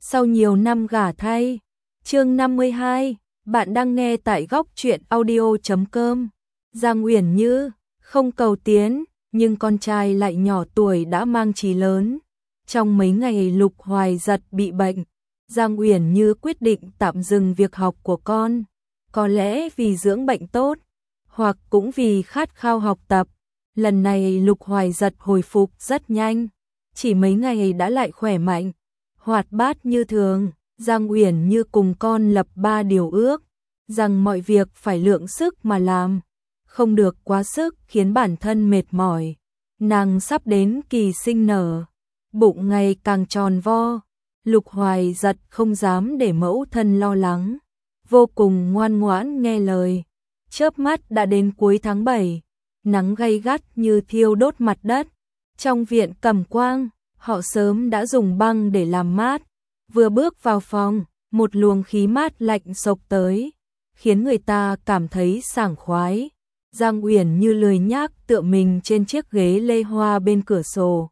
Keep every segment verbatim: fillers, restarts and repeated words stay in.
Sau nhiều năm gả thay. Chương năm mươi hai, bạn đang nghe tại góc truyện audio chấm com. Giang Uyển Như không cầu tiến, nhưng con trai lại nhỏ tuổi đã mang chí lớn. Trong mấy ngày Lục Hoài Giật bị bệnh, Giang Uyển Như quyết định tạm dừng việc học của con. Có lẽ vì dưỡng bệnh tốt, hoặc cũng vì khát khao học tập. Lần này Lục Hoài Giật hồi phục rất nhanh, chỉ mấy ngày đã lại khỏe mạnh, hoạt bát như thường. Giang Uyển Như cùng con lập ba điều ước, rằng mọi việc phải lượng sức mà làm, không được quá sức khiến bản thân mệt mỏi. Nàng sắp đến kỳ sinh nở, bụng ngày càng tròn vo. Lục Hoài Giật không dám để mẫu thân lo lắng, vô cùng ngoan ngoãn nghe lời. Chớp mắt đã đến cuối tháng bảy, nắng gay gắt như thiêu đốt mặt đất. Trong viện Cẩm Quang, họ sớm đã dùng băng để làm mát. Vừa bước vào phòng, một luồng khí mát lạnh xộc tới, khiến người ta cảm thấy sảng khoái. Giang Uyển Như lười nhác tựa mình trên chiếc ghế lê hoa bên cửa sổ.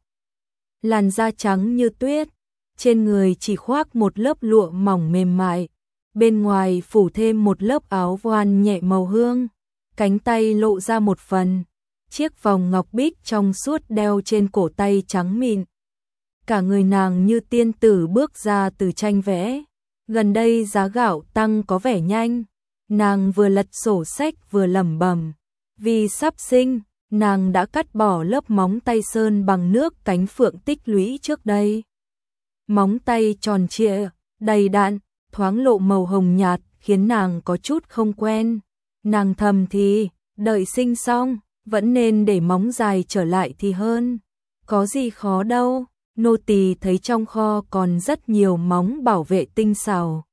Làn da trắng như tuyết, trên người chỉ khoác một lớp lụa mỏng mềm mại, bên ngoài phủ thêm một lớp áo voan nhẹ màu hương, cánh tay lộ ra một phần, chiếc vòng ngọc bích trong suốt đeo trên cổ tay trắng mịn. Cả người nàng như tiên tử bước ra từ tranh vẽ. Gần đây giá gạo tăng có vẻ nhanh, nàng vừa lật sổ sách vừa lẩm bẩm, vì sắp sinh, nàng đã cắt bỏ lớp móng tay sơn bằng nước cánh phượng tích lũy trước đây. Móng tay tròn trịa, đầy đặn, thoáng lộ màu hồng nhạt khiến nàng có chút không quen. Nàng thầm thì, đợi sinh xong, vẫn nên để móng dài trở lại thì hơn. Có gì khó đâu. Nô tỳ thấy trong kho còn rất nhiều móng bảo vệ tinh xảo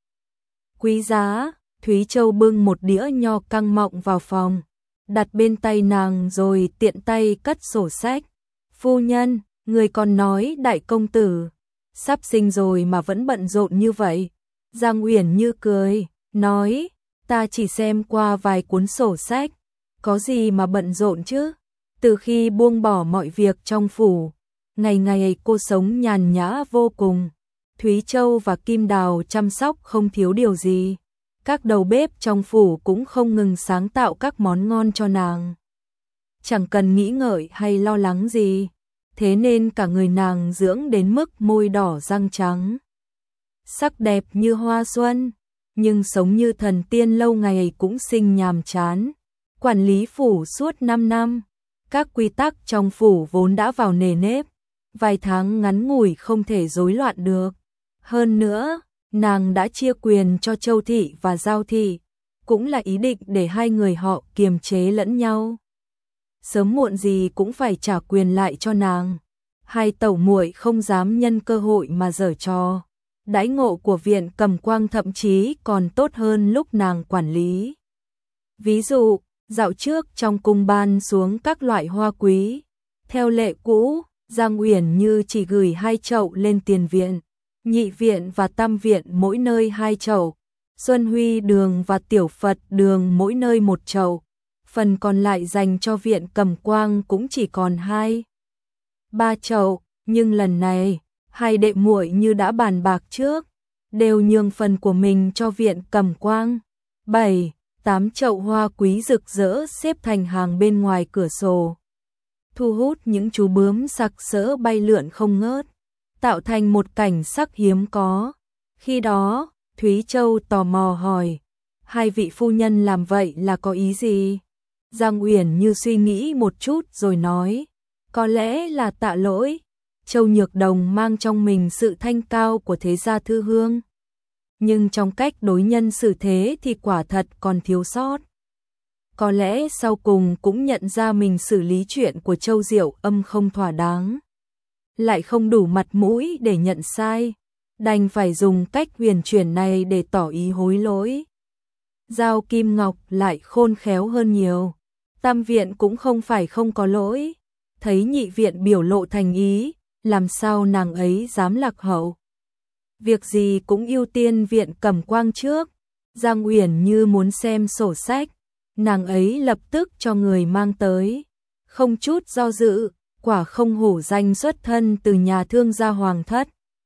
quý giá. Thúy Châu bưng một đĩa nho căng mọng vào phòng, đặt bên tay nàng rồi tiện tay cất sổ sách. Phu nhân, người còn nói đại công tử sắp sinh rồi mà vẫn bận rộn như vậy. Giang Uyển Như cười, nói, ta chỉ xem qua vài cuốn sổ sách, có gì mà bận rộn chứ. Từ khi buông bỏ mọi việc trong phủ, ngày ngày cô sống nhàn nhã vô cùng. Thúy Châu và Kim Đào chăm sóc không thiếu điều gì. Các đầu bếp trong phủ cũng không ngừng sáng tạo các món ngon cho nàng. Chẳng cần nghĩ ngợi hay lo lắng gì. Thế nên cả người nàng dưỡng đến mức môi đỏ răng trắng, sắc đẹp như hoa xuân. Nhưng sống như thần tiên lâu ngày cũng sinh nhàm chán. Quản lý phủ suốt năm năm, các quy tắc trong phủ vốn đã vào nề nếp, vài tháng ngắn ngủi không thể rối loạn được. Hơn nữa, nàng đã chia quyền cho Châu thị và Giao thị, cũng là ý định để hai người họ kiềm chế lẫn nhau. Sớm muộn gì cũng phải trả quyền lại cho nàng. Hai tẩu muội không dám nhân cơ hội mà giở trò. Đãi ngộ của viện Cẩm Quang thậm chí còn tốt hơn lúc nàng quản lý. Ví dụ, dạo trước trong cung ban xuống các loại hoa quý. Theo lệ cũ, Giang Uyển Như chỉ gửi hai chậu lên tiền viện, nhị viện và tam viện mỗi nơi hai chậu, Xuân Huy đường và Tiểu Phật đường mỗi nơi một chậu. Phần còn lại dành cho viện Cẩm Quang cũng chỉ còn hai, ba chậu. Nhưng lần này, hai đệ muội như đã bàn bạc trước, đều nhường phần của mình cho viện Cẩm Quang. Bảy, tám chậu hoa quý rực rỡ xếp thành hàng bên ngoài cửa sổ, thu hút những chú bướm sặc sỡ bay lượn không ngớt, tạo thành một cảnh sắc hiếm có. Khi đó, Thúy Châu tò mò hỏi, hai vị phu nhân làm vậy là có ý gì? Giang Uyển Như suy nghĩ một chút rồi nói, có lẽ là tạ lỗi. Châu Nhược Đồng mang trong mình sự thanh cao của thế gia thư hương, nhưng trong cách đối nhân xử thế thì quả thật còn thiếu sót. Có lẽ sau cùng cũng nhận ra mình xử lý chuyện của Châu Diệu Âm không thỏa đáng, lại không đủ mặt mũi để nhận sai, đành phải dùng cách huyền chuyển này để tỏ ý hối lỗi. Giao Kim Ngọc lại khôn khéo hơn nhiều. Tam viện cũng không phải không có lỗi, thấy nhị viện biểu lộ thành ý, làm sao nàng ấy dám lạc hậu. Việc gì cũng ưu tiên viện Cẩm Quang trước. Giang Uyển Như muốn xem sổ sách, nàng ấy lập tức cho người mang tới, không chút do dự, quả không hổ danh xuất thân từ nhà thương gia hoàng thất.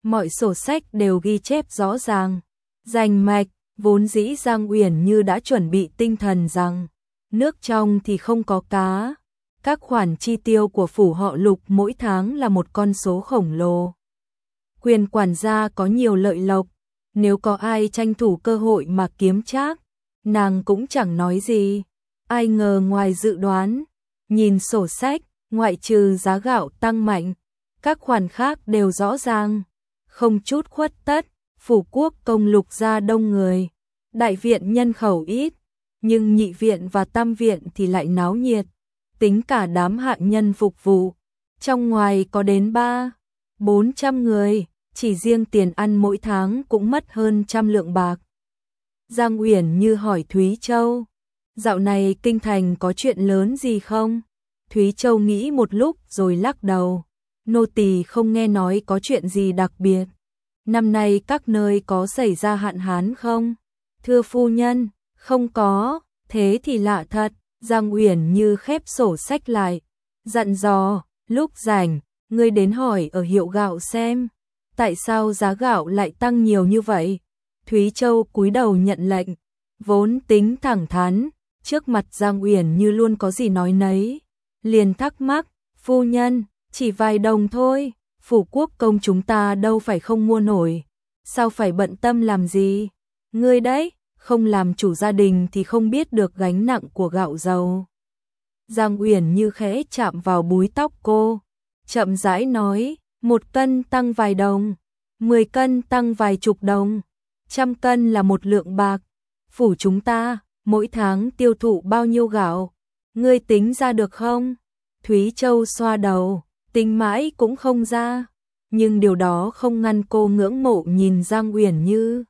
mọi sổ sách đều ghi chép rõ ràng, rành mạch, vốn dĩ Giang Uyển Như đã chuẩn bị tinh thần rằng nước trong thì không có cá. Các khoản chi tiêu của phủ họ Lục mỗi tháng là một con số khổng lồ. Quyền quản gia có nhiều lợi lộc, nếu có ai tranh thủ cơ hội mà kiếm trác, nàng cũng chẳng nói gì. Ai ngờ ngoài dự đoán, nhìn sổ sách, ngoại trừ giá gạo tăng mạnh, các khoản khác đều rõ ràng, không chút khuất tất. Phủ quốc công Lục gia đông người, đại viện nhân khẩu ít, nhưng nhị viện và tam viện thì lại náo nhiệt, tính cả đám hạ nhân phục vụ, trong ngoài có đến ba, bốn trăm người, chỉ riêng tiền ăn mỗi tháng cũng mất hơn trăm lượng bạc. Giang Uyển Như hỏi Thúy Châu, dạo này kinh thành có chuyện lớn gì không? Thúy Châu nghĩ một lúc rồi lắc đầu, nô tỳ không nghe nói có chuyện gì đặc biệt. Năm nay các nơi có xảy ra hạn hán không? Thưa phu nhân, không có, thế thì lạ thật. Giang Uyển Như khép sổ sách lại, dặn dò, lúc rảnh, ngươi đến hỏi ở hiệu gạo xem, tại sao giá gạo lại tăng nhiều như vậy? Thúy Châu cúi đầu nhận lệnh, vốn tính thẳng thắn, trước mặt Giang Uyển Như luôn có gì nói nấy, liền thắc mắc, phu nhân, chỉ vài đồng thôi, phủ quốc công chúng ta đâu phải không mua nổi, sao phải bận tâm làm gì? Ngươi đấy, không làm chủ gia đình thì không biết được gánh nặng của gạo dầu. Giang Uyển Như khẽ chạm vào búi tóc cô, chậm rãi nói, một cân tăng vài đồng, mười cân tăng vài chục đồng, trăm cân là một lượng bạc. Phủ chúng ta, mỗi tháng tiêu thụ bao nhiêu gạo? Ngươi tính ra được không? Thúy Châu xoa đầu, tính mãi cũng không ra, nhưng điều đó không ngăn cô ngưỡng mộ nhìn Giang Uyển Như.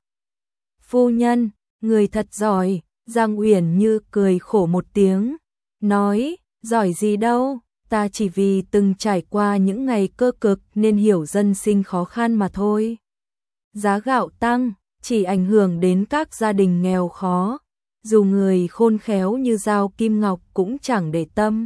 Phu nhân, người thật giỏi. Giang Uyển Như cười khổ một tiếng, nói, giỏi gì đâu, ta chỉ vì từng trải qua những ngày cơ cực nên hiểu dân sinh khó khăn mà thôi. Giá gạo tăng, chỉ ảnh hưởng đến các gia đình nghèo khó, dù người khôn khéo như Giao Kim Ngọc cũng chẳng để tâm.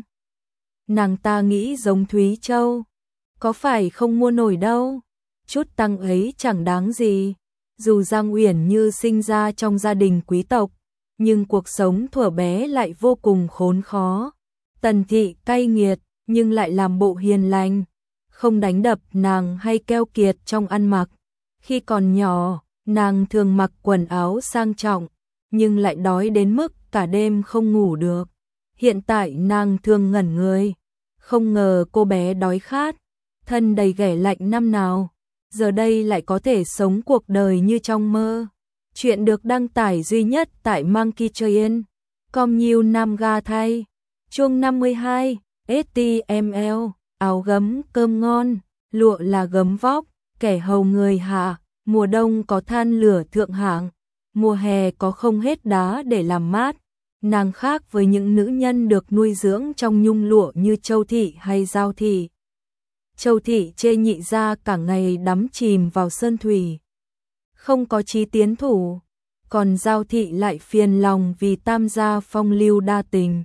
Nàng ta nghĩ giống Thúy Châu, có phải không mua nổi đâu, chút tăng ấy chẳng đáng gì. Dù Giang Uyển Như sinh ra trong gia đình quý tộc, nhưng cuộc sống thuở bé lại vô cùng khốn khó. Tần thị cay nghiệt, nhưng lại làm bộ hiền lành, không đánh đập nàng hay keo kiệt trong ăn mặc. Khi còn nhỏ, nàng thường mặc quần áo sang trọng, nhưng lại đói đến mức cả đêm không ngủ được. Hiện tại nàng thường ngẩn người, không ngờ cô bé đói khát, thân đầy ghẻ lạnh năm nào, giờ đây lại có thể sống cuộc đời như trong mơ. Chuyện được đăng tải duy nhất tại Monkey Train. Com nhiều Nam Ga thay. Chương năm mươi hai, ét tê em lờ, áo gấm cơm ngon, lụa là gấm vóc, kẻ hầu người hạ, mùa đông có than lửa thượng hạng, mùa hè có không hết đá để làm mát. Nàng khác với những nữ nhân được nuôi dưỡng trong nhung lụa như Châu Thị hay Giao Thị. Châu Thị chê nhị gia cả ngày đắm chìm vào sơn thủy, không có chí tiến thủ, còn Giao Thị lại phiền lòng vì tam gia phong lưu đa tình.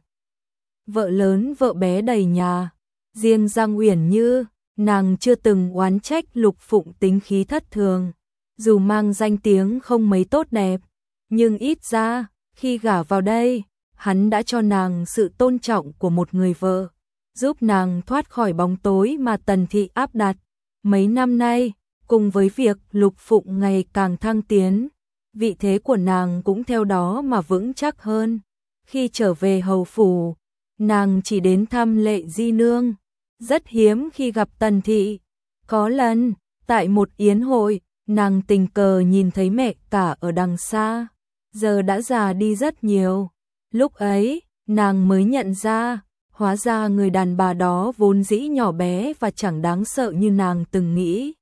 Vợ lớn vợ bé đầy nhà, riêng Giang Uyển Như, nàng chưa từng oán trách Lục Phụng tính khí thất thường, dù mang danh tiếng không mấy tốt đẹp, nhưng ít ra, khi gả vào đây, hắn đã cho nàng sự tôn trọng của một người vợ, giúp nàng thoát khỏi bóng tối mà Tần thị áp đặt. Mấy năm nay, cùng với việc Lục Phụng ngày càng thăng tiến, vị thế của nàng cũng theo đó mà vững chắc hơn. Khi trở về hầu phủ, nàng chỉ đến thăm Lệ Di Nương, rất hiếm khi gặp Tần thị. Có lần, tại một yến hội, nàng tình cờ nhìn thấy mẹ cả ở đằng xa, giờ đã già đi rất nhiều. Lúc ấy, nàng mới nhận ra, hóa ra người đàn bà đó vốn dĩ nhỏ bé và chẳng đáng sợ như nàng từng nghĩ.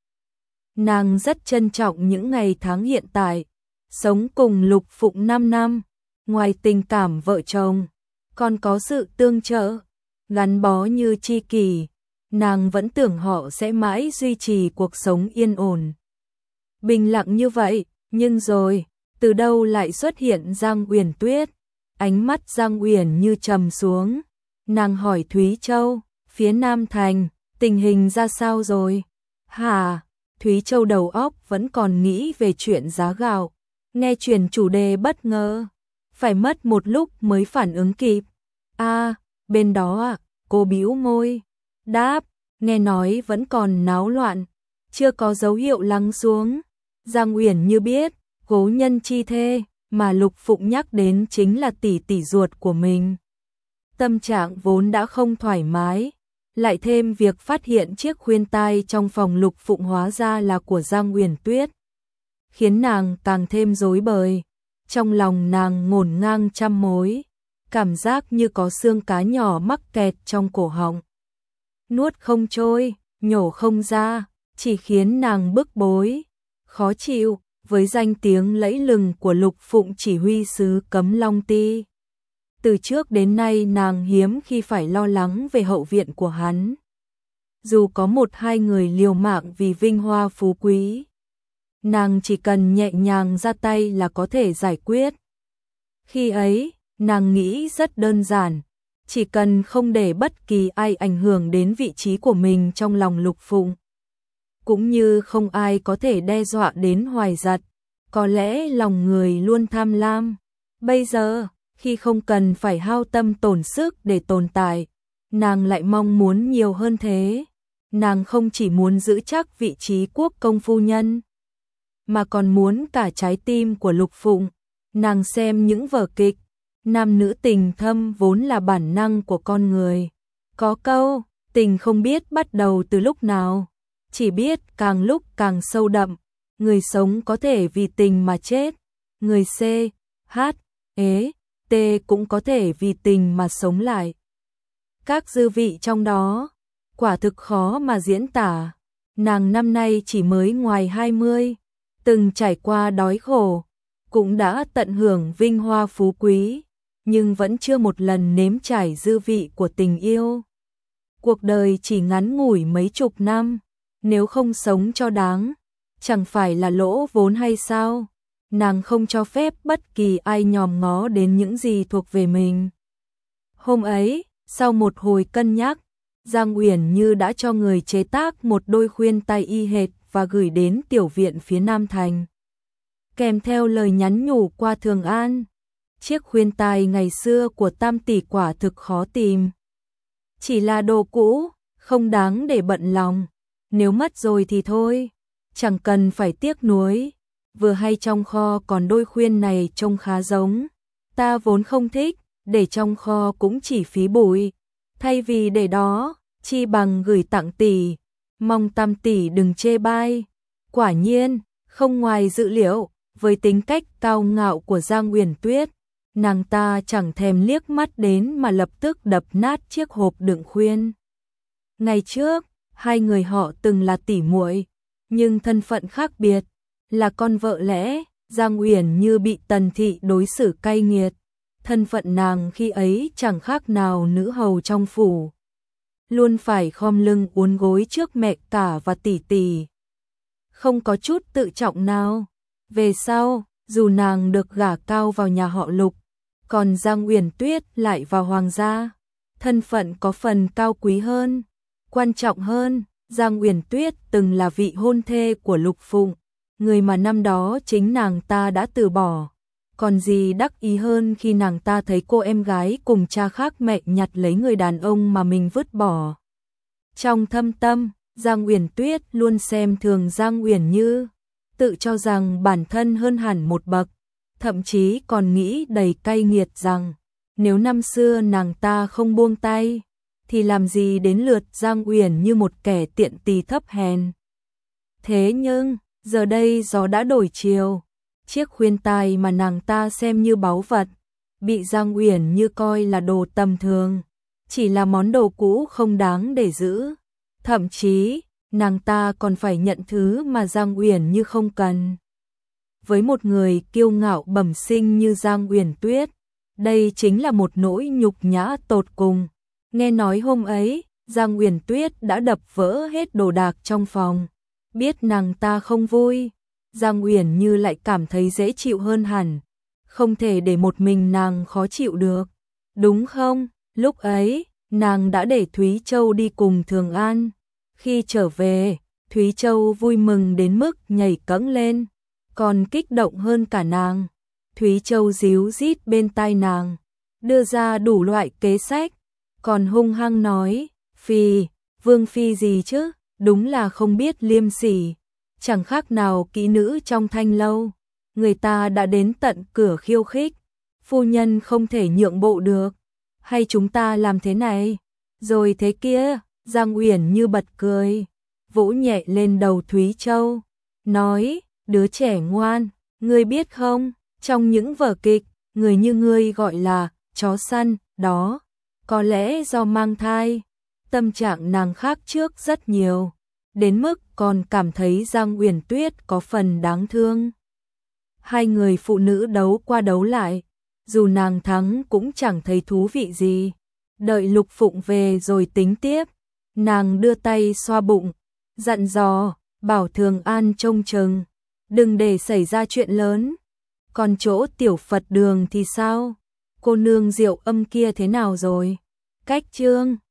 Nàng rất trân trọng những ngày tháng hiện tại, sống cùng Lục Phụng năm năm, ngoài tình cảm vợ chồng, còn có sự tương trợ, gắn bó như tri kỷ, nàng vẫn tưởng họ sẽ mãi duy trì cuộc sống yên ổn, bình lặng như vậy, nhưng rồi, từ đâu lại xuất hiện Giang Uyển Tuyết. Ánh mắt Giang Uyển Như trầm xuống, nàng hỏi Thúy Châu, phía Nam Thành, tình hình ra sao rồi? Hả? Thúy Châu đầu óc vẫn còn nghĩ về chuyện giá gạo, nghe chuyển chủ đề bất ngờ, phải mất một lúc mới phản ứng kịp. A, à, bên đó à, cô bĩu môi, đáp, nghe nói vẫn còn náo loạn, chưa có dấu hiệu lắng xuống. Giang Uyển Như biết, cố nhân chi thê mà Lục Phụng nhắc đến chính là tỷ tỷ ruột của mình. Tâm trạng vốn đã không thoải mái, lại thêm việc phát hiện chiếc khuyên tai trong phòng Lục Phụng hóa ra là của Giang Uyển Tuyết, khiến nàng càng thêm rối bời. Trong lòng nàng ngổn ngang trăm mối, cảm giác như có xương cá nhỏ mắc kẹt trong cổ họng. Nuốt không trôi, nhổ không ra, chỉ khiến nàng bức bối, khó chịu với danh tiếng lẫy lừng của Lục Phụng chỉ huy sứ Cấm Long Ti. Từ trước đến nay nàng hiếm khi phải lo lắng về hậu viện của hắn. Dù có một hai người liều mạng vì vinh hoa phú quý, nàng chỉ cần nhẹ nhàng ra tay là có thể giải quyết. Khi ấy, nàng nghĩ rất đơn giản, chỉ cần không để bất kỳ ai ảnh hưởng đến vị trí của mình trong lòng Lục Phụng, cũng như không ai có thể đe dọa đến Hoài Giật. Có lẽ lòng người luôn tham lam. Bây giờ, khi không cần phải hao tâm tổn sức để tồn tại, nàng lại mong muốn nhiều hơn thế. Nàng không chỉ muốn giữ chắc vị trí quốc công phu nhân, mà còn muốn cả trái tim của Lục Phụng. Nàng xem những vở kịch, nam nữ tình thâm vốn là bản năng của con người. Có câu, tình không biết bắt đầu từ lúc nào, chỉ biết càng lúc càng sâu đậm. Người sống có thể vì tình mà chết, người C, H, E, T cũng có thể vì tình mà sống lại. Các dư vị trong đó, quả thực khó mà diễn tả. Nàng năm nay chỉ mới ngoài hai mươi, từng trải qua đói khổ, cũng đã tận hưởng vinh hoa phú quý, nhưng vẫn chưa một lần nếm trải dư vị của tình yêu. Cuộc đời chỉ ngắn ngủi mấy chục năm, nếu không sống cho đáng, chẳng phải là lỗ vốn hay sao? Nàng không cho phép bất kỳ ai nhòm ngó đến những gì thuộc về mình. Hôm ấy, sau một hồi cân nhắc, Giang Uyển Như đã cho người chế tác một đôi khuyên tai y hệt và gửi đến tiểu viện phía Nam Thành, kèm theo lời nhắn nhủ qua Thường An. Chiếc khuyên tai ngày xưa của Tam tỷ quả thực khó tìm, chỉ là đồ cũ, không đáng để bận lòng. Nếu mất rồi thì thôi, chẳng cần phải tiếc nuối. Vừa hay trong kho còn đôi khuyên này trông khá giống, ta vốn không thích, để trong kho cũng chỉ phí bụi. Thay vì để đó, chi bằng gửi tặng tỷ, mong Tam tỷ đừng chê bai. Quả nhiên, không ngoài dự liệu, với tính cách cao ngạo của Giang Uyển Tuyết, nàng ta chẳng thèm liếc mắt đến mà lập tức đập nát chiếc hộp đựng khuyên. Ngày trước, hai người họ từng là tỷ muội, nhưng thân phận khác biệt. Là con vợ lẽ, Giang Uyển Như bị Tần thị đối xử cay nghiệt. Thân phận nàng khi ấy chẳng khác nào nữ hầu trong phủ, luôn phải khom lưng uốn gối trước mẹ cả và tỷ tỷ, không có chút tự trọng nào. Về sau, dù nàng được gả cao vào nhà họ Lục, còn Giang Uyển Tuyết lại vào hoàng gia, thân phận có phần cao quý hơn. Quan trọng hơn, Giang Uyển Tuyết từng là vị hôn thê của Lục Phụng, người mà năm đó chính nàng ta đã từ bỏ. Còn gì đắc ý hơn khi nàng ta thấy cô em gái cùng cha khác mẹ nhặt lấy người đàn ông mà mình vứt bỏ. Trong thâm tâm, Giang Uyển Tuyết luôn xem thường Giang Uyển Như, tự cho rằng bản thân hơn hẳn một bậc, thậm chí còn nghĩ đầy cay nghiệt rằng nếu năm xưa nàng ta không buông tay, thì làm gì đến lượt Giang Uyển Như một kẻ tiện tì thấp hèn. Thế nhưng, giờ đây gió đã đổi chiều, chiếc khuyên tai mà nàng ta xem như báu vật, bị Giang Uyển Như coi là đồ tầm thường, chỉ là món đồ cũ không đáng để giữ. Thậm chí, nàng ta còn phải nhận thứ mà Giang Uyển Như không cần. Với một người kiêu ngạo bẩm sinh như Giang Uyển Tuyết, đây chính là một nỗi nhục nhã tột cùng. Nghe nói hôm ấy, Giang Uyển Tuyết đã đập vỡ hết đồ đạc trong phòng. Biết nàng ta không vui, Giang Uyển Như lại cảm thấy dễ chịu hơn hẳn. Không thể để một mình nàng khó chịu được, đúng không? Lúc ấy, nàng đã để Thúy Châu đi cùng Thường An. Khi trở về, Thúy Châu vui mừng đến mức nhảy cẫng lên, còn kích động hơn cả nàng. Thúy Châu díu rít bên tai nàng, đưa ra đủ loại kế sách, còn hung hăng nói, Phi, Vương Phi gì chứ, đúng là không biết liêm sỉ, chẳng khác nào kỹ nữ trong thanh lâu, người ta đã đến tận cửa khiêu khích, phu nhân không thể nhượng bộ được, hay chúng ta làm thế này, rồi thế kia. Giang Uyển Như bật cười, vỗ nhẹ lên đầu Thúy Châu, nói, đứa trẻ ngoan, ngươi biết không, trong những vở kịch, người như ngươi gọi là chó săn, đó, có lẽ do mang thai, tâm trạng nàng khác trước rất nhiều, đến mức còn cảm thấy Giang Uyển Tuyết có phần đáng thương. Hai người phụ nữ đấu qua đấu lại, dù nàng thắng cũng chẳng thấy thú vị gì, đợi Lục Phụng về rồi tính tiếp. Nàng đưa tay xoa bụng, dặn dò, bảo Thường An trông chừng, đừng để xảy ra chuyện lớn. Còn chỗ tiểu Phật đường thì sao? Cô nương Diệu Âm kia thế nào rồi? Cách chương